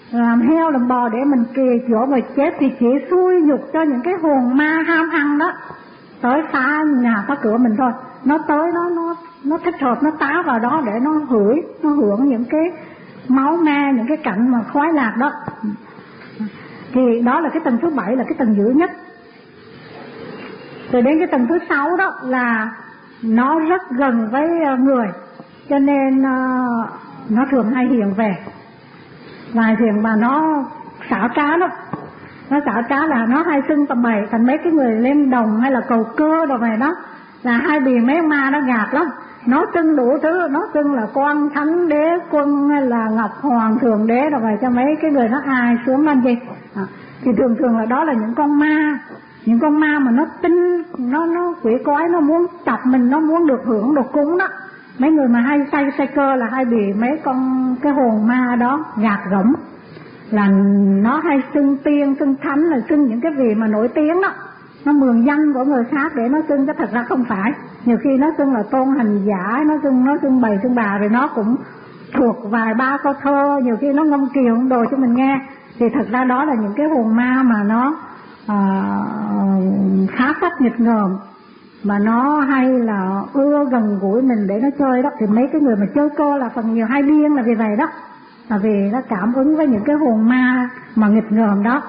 S1: làm heo làm bò để mình kì chỗ mà chết, thì chỉ xui nhục cho những cái hồn ma ham ăn đó tới phá nhà phá cửa mình thôi. Nó tới nó nó nó thích hợp, nó tá vào đó để nó hửi, nó hưởng những cái máu me, những cái cảnh mà khoái lạc đó. Thì đó là cái tầng thứ bảy, là cái tầng dữ nhất. Rồi đến cái tầng thứ sáu đó là nó rất gần với người, cho nên uh, nó thường hay hiện về. Và hiện mà nó xảo trá lắm. Nó xảo trá là nó hay xưng tầm bậy thành mấy cái người lên đồng hay là cầu cơ đồ này đó, là hay bị mấy ma nó gạt lắm. Nó xưng đủ thứ, nó xưng là quan thánh đế quân hay là ngọc hoàng thượng đế rồi vậy cho mấy cái người nó ai xuống lên gì. À, thì thường thường là đó là những con ma, những con ma mà nó tinh, nó nó quỷ quái, nó muốn chọc mình, nó muốn được hưởng đồ cúng đó. Mấy người mà hay say say cơ là hay bị mấy con cái hồn ma đó gạt gẫm, là nó hay xưng tiên xưng thánh, là xưng những cái vị mà nổi tiếng đó, nó mượn danh của người khác để nó xưng, chứ thật ra không phải. Nhiều khi nó xưng là tôn hành giả, nó xưng nó xưng bày xưng bà, rồi nó cũng thuộc vài ba câu thơ, nhiều khi nó ngâm kiều đồ cho mình nghe. Thì thật ra đó là những cái hồn ma mà nó uh, khá sắc nghịch ngợm, mà nó hay là ưa gần gũi mình để nó chơi đó. Thì mấy cái người mà chơi cơ là phần nhiều hay điên là vì vậy đó, là vì nó cảm ứng với những cái hồn ma mà nghịch ngợm đó.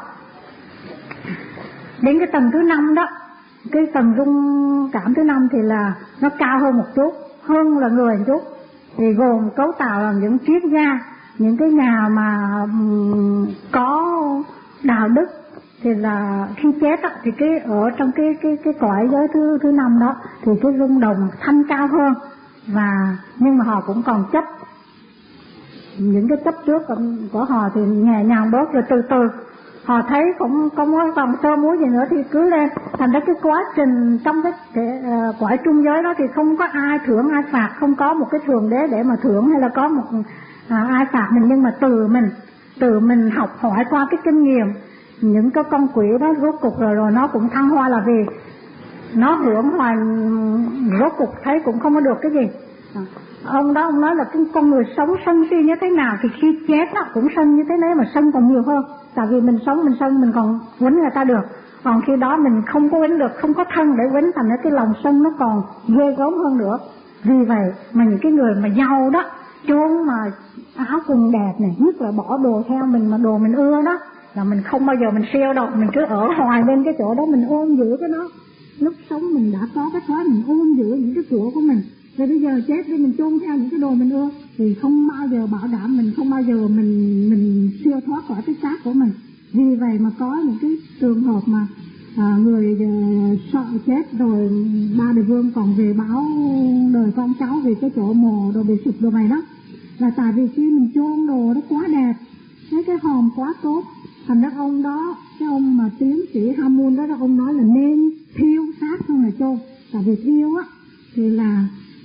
S1: Đến cái tầng thứ năm đó, cái tầng rung cảm thứ năm thì là nó cao hơn một chút, hơn là người một chút. Thì gồm cấu tạo là những triết gia, những cái nhà mà um, có đạo đức, thì là khi chết đó, thì cái ở trong cái cái cái cõi giới thứ thứ năm đó thì cái rung đồng thanh cao hơn, và nhưng mà họ cũng còn chấp những cái chấp trước của họ thì nhẹ nhàng bớt, rồi từ từ họ thấy cũng không có còn sơ muối gì nữa thì cứ lên. Thành ra cái quá trình trong cái, cái uh, cõi trung giới đó thì không có ai thưởng ai phạt, không có một cái thượng đế để mà thưởng hay là có một uh, ai phạt mình, nhưng mà từ mình từ mình học hỏi qua cái kinh nghiệm những cái con quỷ đó rốt cục rồi rồi nó cũng thăng hoa, là vì nó hưởng hoài rốt cục thấy cũng không có được cái gì. À, ông đó ông nói là cái con người sống sân si như thế nào thì khi chết nó cũng sân như thế đấy, mà sân còn nhiều hơn. Tại vì mình sống mình sân mình còn quýnh người ta được, còn khi đó mình không có quýnh được, không có thân để quýnh, thành ra cái lòng sân nó còn ghê gớm hơn nữa. Vì vậy mà những cái người mà giàu đó, chôn mà áo quần đẹp này, nhất là bỏ đồ theo mình mà đồ mình ưa đó, là mình không bao giờ mình siêu đâu, mình cứ ở hoài bên cái chỗ đó, mình ôm giữ cái đó. Lúc sống mình đã có cái thói mình ôm giữ những cái của của mình, rồi bây giờ chết đi mình chôn theo những cái đồ mình ưa thì không bao giờ bảo đảm mình, không bao giờ mình mình siêu thoát khỏi cái xác của mình. Vì vậy mà có những cái trường hợp mà à, người uh, sợ chết rồi ba đời vương còn về báo đời con cháu vì cái chỗ mồ đồ bị sụp đồ này đó, là tại vì khi mình chôn đồ nó quá đẹp, thấy cái hòm quá tốt, thành ra ông đó, cái ông mà tiến sĩ Hamun đó, đó ông nói là nên thiêu xác xong là chôn. Tại vì thiêu á thì là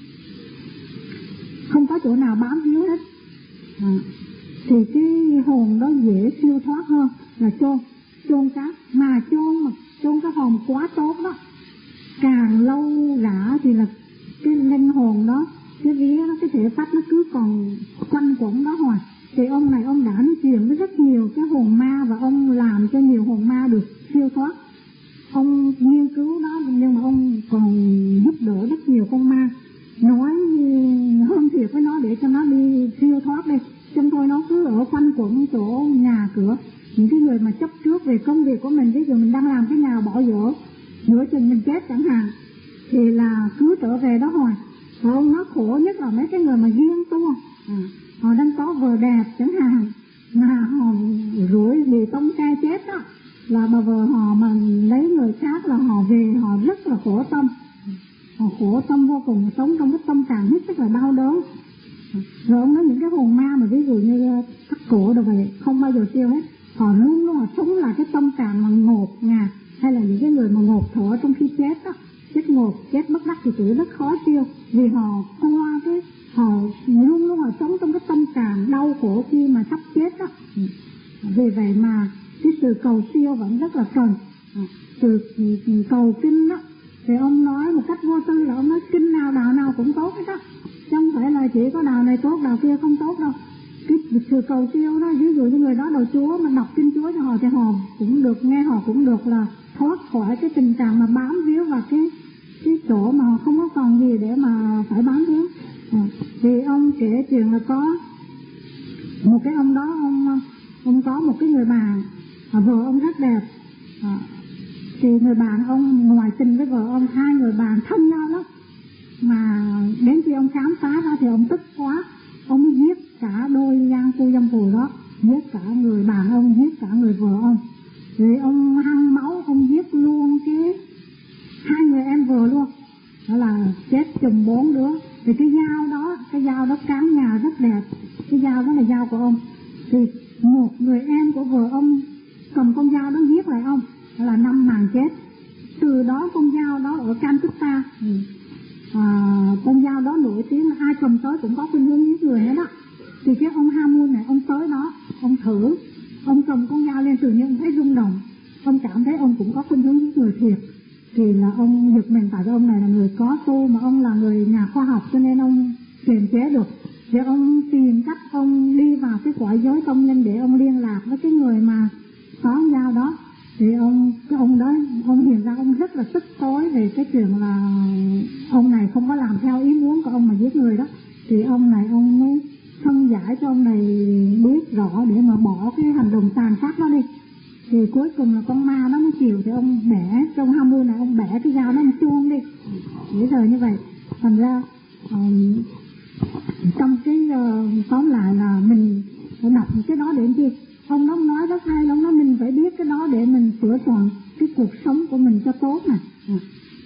S1: không có chỗ nào bám víu hết, à, thì cái hồn đó dễ siêu thoát hơn là chôn chôn xác. Mà chôn mà chôn cái hồn quá tốt đó, càng lâu rã thì là cái linh hồn đó, cái vía đó, cái thể phách nó cứ còn quanh quẩn đó hoài. Thì ông này ông đã nói chuyện với rất nhiều cái hồn ma, và ông làm cho nhiều hồn ma được siêu thoát. Ông nghiên cứu đó, nhưng mà ông còn giúp đỡ rất nhiều con ma, nói hơn thiệt với nó để cho nó đi siêu thoát đi. Trong thôi nó cứ ở quanh quẩn chỗ nhà cửa. Những cái người mà chấp trước về công việc của mình, ví dụ mình đang làm cái nào bỏ dở, nửa chừng mình chết chẳng hạn, thì là cứ trở về đó hoài. Và ông nó khổ nhất là mấy cái người mà ghen tuông, à, họ đang có vợ đẹp chẳng hạn, mà họ rủi bị tông ca chết đó, là bà vợ họ mà lấy người khác là họ về họ rất là khổ tâm, họ khổ tâm vô cùng, sống trong cái tâm trạng hết sức là đau đớn. Rồi ông nói những cái hồn ma mà ví dụ như cắt cổ rồi vậy không bao giờ tiêu hết, họ luôn luôn họ sống là cái tâm trạng mà ngột ngạt, hay là những cái người mà ngột thở trong khi chết đó, chết ngột, chết bất đắc thì chữ rất khó tiêu, vì họ qua cái họ luôn luôn họ sống trong cái tâm trạng đau khổ khi mà sắp chết đó. Vì vậy mà cái sự cầu siêu vẫn rất là cần. Sự cầu kinh đó thì ông nói một cách vô tư, là ông nói kinh nào đạo nào cũng tốt hết đó, chứ không phải là chỉ có đạo này tốt đạo kia không tốt đâu. cái sự cầu siêu đó, ví dụ như người đó đầu Chúa mà đọc kinh Chúa cho họ thì họ cũng được, nghe họ cũng được là thoát khỏi cái tình trạng mà bám víu vào cái cái chỗ mà họ không có còn gì để mà phải bám víu. À, thì ông kể chuyện là có một cái ông đó, ông ông có một cái người bạn, à, vợ ông rất đẹp, à, thì người bạn ông ngoại tình với vợ ông, hai người bạn thân nhau lắm, mà đến khi ông khám phá ra thì ông tức quá, ông giết cả đôi gian phu dâm phụ đó, giết cả người bạn ông, giết cả người vợ ông, rồi ông hăng máu, ông giết luôn cái hai người em vợ luôn, đó là chết chùm bốn đứa. Thì cái dao đó, cái dao đó cán nhà rất đẹp, cái dao đó là dao của ông, thì một người em của vợ ông cầm con dao đó giết lại ông, đó là năm nàng chết. Từ đó con dao đó ở Calcutta, à, con dao đó nổi tiếng là ai cầm tới cũng có khuynh hướng giết người hết đó. Thì cái ông Hamun này, ông tới đó, ông thử, ông cầm con dao lên, tự nhiên thấy rung động, ông cảm thấy ông cũng có khuynh hướng giết người thiệt. Thì là ông giật mình, tại vì ông này là người có tu, mà ông là người nhà khoa học cho nên ông kiềm chế được. Thì ông tìm cách ông đi vào cái cõi giới tâm linh để ông liên lạc với cái người mà có dao đó. Thì ông cái ông đó, ông hiện ra ông rất là tức tối về cái chuyện là ông này không có làm theo ý muốn của ông mà giết người đó. Thì ông này ông mới phân giải cho ông này biết rõ để mà bỏ cái hành động tàn sát đó đi. Thì cuối cùng là con ma đó mới chịu, thì ông bẻ, trong Hamun này ông bẻ cái dao nó, ông chuông đi. Bây giờ như vậy, thành ra um, trong cái uh, tóm lại là mình phải đọc cái đó để chi. Ông đó nói rất hay, ông nói mình phải biết cái đó để mình sửa soạn cái cuộc sống của mình cho tốt nè. À.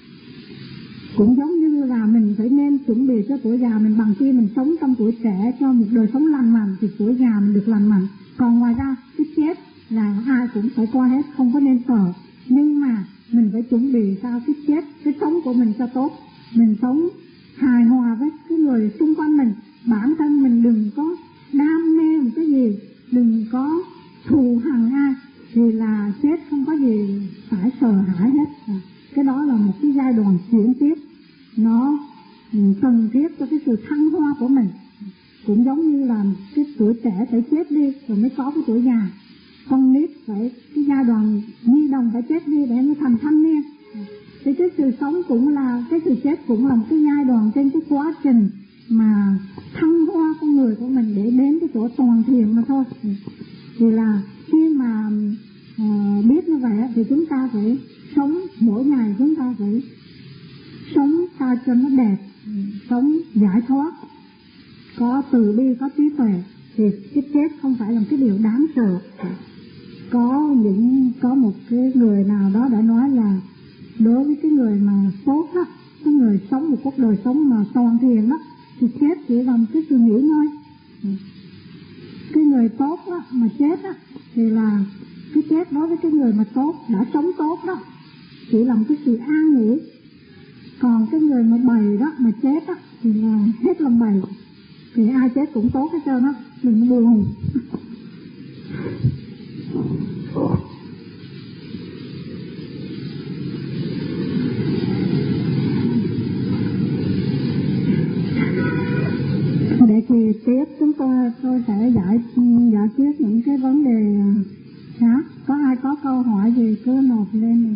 S1: Cũng giống như là mình phải nên chuẩn bị cho tuổi già mình bằng khi mình sống trong tuổi trẻ cho một đời sống lành mạnh thì tuổi già mình được lành mạnh. Còn ngoài ra cái chết là ai cũng phải qua hết, không có nên sợ. Nhưng mà mình phải chuẩn bị sao cái chết, cái sống của mình cho tốt. Mình sống hài hòa với cái người xung quanh mình. Bản thân mình đừng có đam mê một cái gì, đừng có thù hằn ai, thì là chết không có gì phải sợ hãi hết. À, cái đó là một cái giai đoạn chuyển tiếp, nó cần thiết cho cái sự thăng hoa của mình. Cũng giống như là cái tuổi trẻ phải chết đi rồi mới có cái tuổi già. Con nít phải cái giai đoạn nhi đồng phải chết đi để nó thành thanh niên. Thì cái sự sống cũng là, cái sự chết cũng là một cái giai đoạn trên cái quá trình mà thăng hoa con người của mình để đến cái chỗ toàn thiện mà thôi. Thì là khi mà uh, biết như vậy thì chúng ta phải sống mỗi ngày, chúng ta phải sống sao cho nó đẹp, sống giải thoát, có từ bi, có trí tuệ. Thì cái chết không phải là một cái điều đáng sợ. Có những có một cái người nào đó đã nói là đối với cái người mà tốt á, cái người sống một cuộc đời sống mà toàn thiện đó, thì chết chỉ là một cái sự nghỉ ngơi. Cái người tốt á, mà chết á, thì là cái chết đối với cái người mà tốt, đã sống tốt đó, chỉ là một cái sự an nghỉ. Còn cái người mà bầy đó, mà chết á, thì là hết lòng bầy. Thì ai chết cũng tốt hết trơn á, đừng buồn. Để thì tiếp chúng tôi tôi sẽ giải giải quyết những cái vấn đề khác. Có ai có câu hỏi gì cứ nộp lên.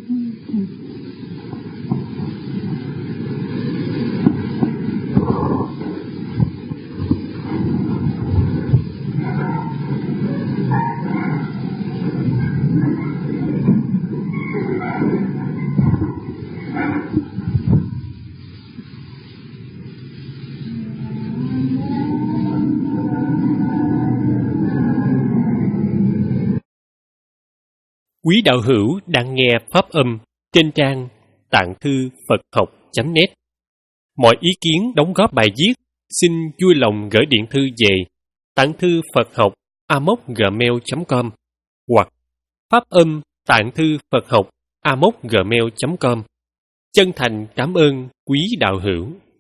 S2: Quý đạo hữu đang nghe pháp âm trên trang tạng thư Phật học chấm net. Mọi ý kiến đóng góp bài viết xin vui lòng gửi điện thư về tạng thư Phật học a m o c gmail chấm com hoặc pháp âm tạng thư Phật học a m o c gmail chấm com. Chân thành cảm ơn quý đạo hữu.